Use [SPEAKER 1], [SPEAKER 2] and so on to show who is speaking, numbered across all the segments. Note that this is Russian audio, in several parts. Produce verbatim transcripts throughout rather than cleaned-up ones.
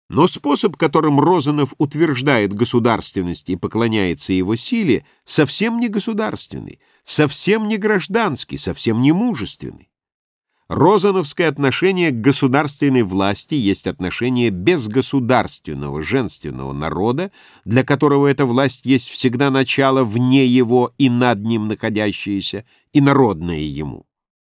[SPEAKER 1] Но способ, которым Розанов утверждает государственность и поклоняется его силе, совсем не государственный, совсем не гражданский, совсем не мужественный. Розановское отношение к государственной власти есть отношение безгосударственного женственного народа, для которого эта власть есть всегда начало вне его и над ним находящееся, и народное ему.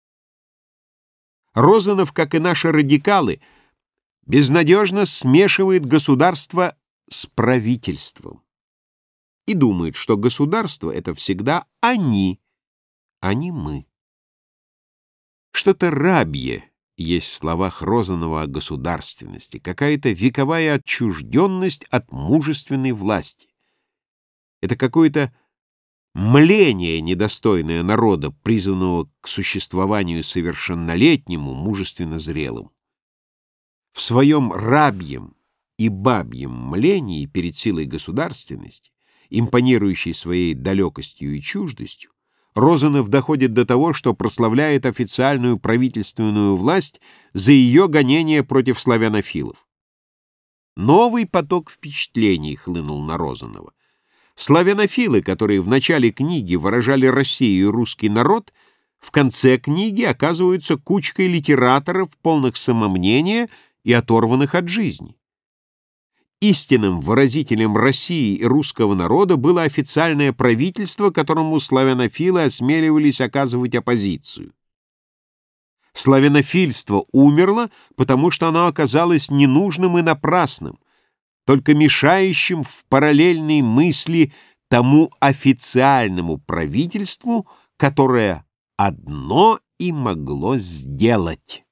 [SPEAKER 1] Розанов, как и наши радикалы, безнадежно смешивает государство с правительством и думает, что государство — это всегда они, а не мы. Что-то рабье есть в словах Розанова о государственности, какая-то вековая отчужденность от мужественной власти. Это какое-то мление, недостойное народа, призванного к существованию совершеннолетнему, мужественно зрелым. В своем рабьем и бабьем млении перед силой государственности, импонирующей своей далекостью и чуждостью, Розанов доходит до того, что прославляет официальную правительственную власть за ее гонение против славянофилов. Новый поток впечатлений хлынул на Розанова. Славянофилы, которые в начале книги выражали Россию и русский народ, в конце книги оказываются кучкой литераторов, полных самомнения и оторванных от жизни. Истинным выразителем России и русского народа было официальное правительство, которому славянофилы осмеливались оказывать оппозицию. Славянофильство умерло, потому что оно оказалось ненужным и напрасным, только мешающим в параллельной мысли тому официальному правительству, которое одно и могло сделать.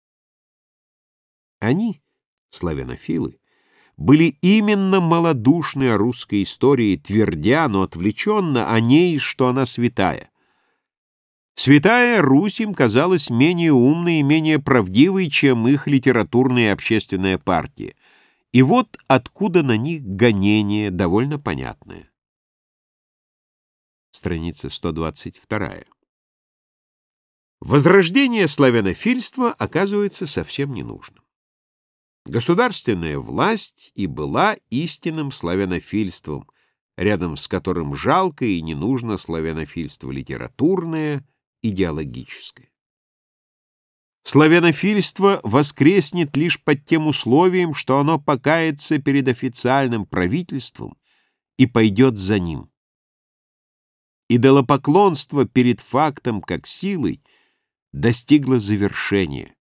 [SPEAKER 1] Они, славянофилы, были именно малодушны о русской истории, твердя, но отвлеченно о ней, что она святая. Святая Русь им казалась менее умной и менее правдивой, чем их литературная и общественная партия. И вот откуда на них гонение, довольно понятное. Страница сто двадцать два. Возрождение славянофильства оказывается совсем ненужным. Государственная власть и была истинным славянофильством, рядом с которым жалко и не нужно славянофильство литературное, идеологическое. Славянофильство воскреснет лишь под тем условием, что оно покается перед официальным правительством и пойдет за ним. Идолопоклонство перед фактом как силой достигло завершения.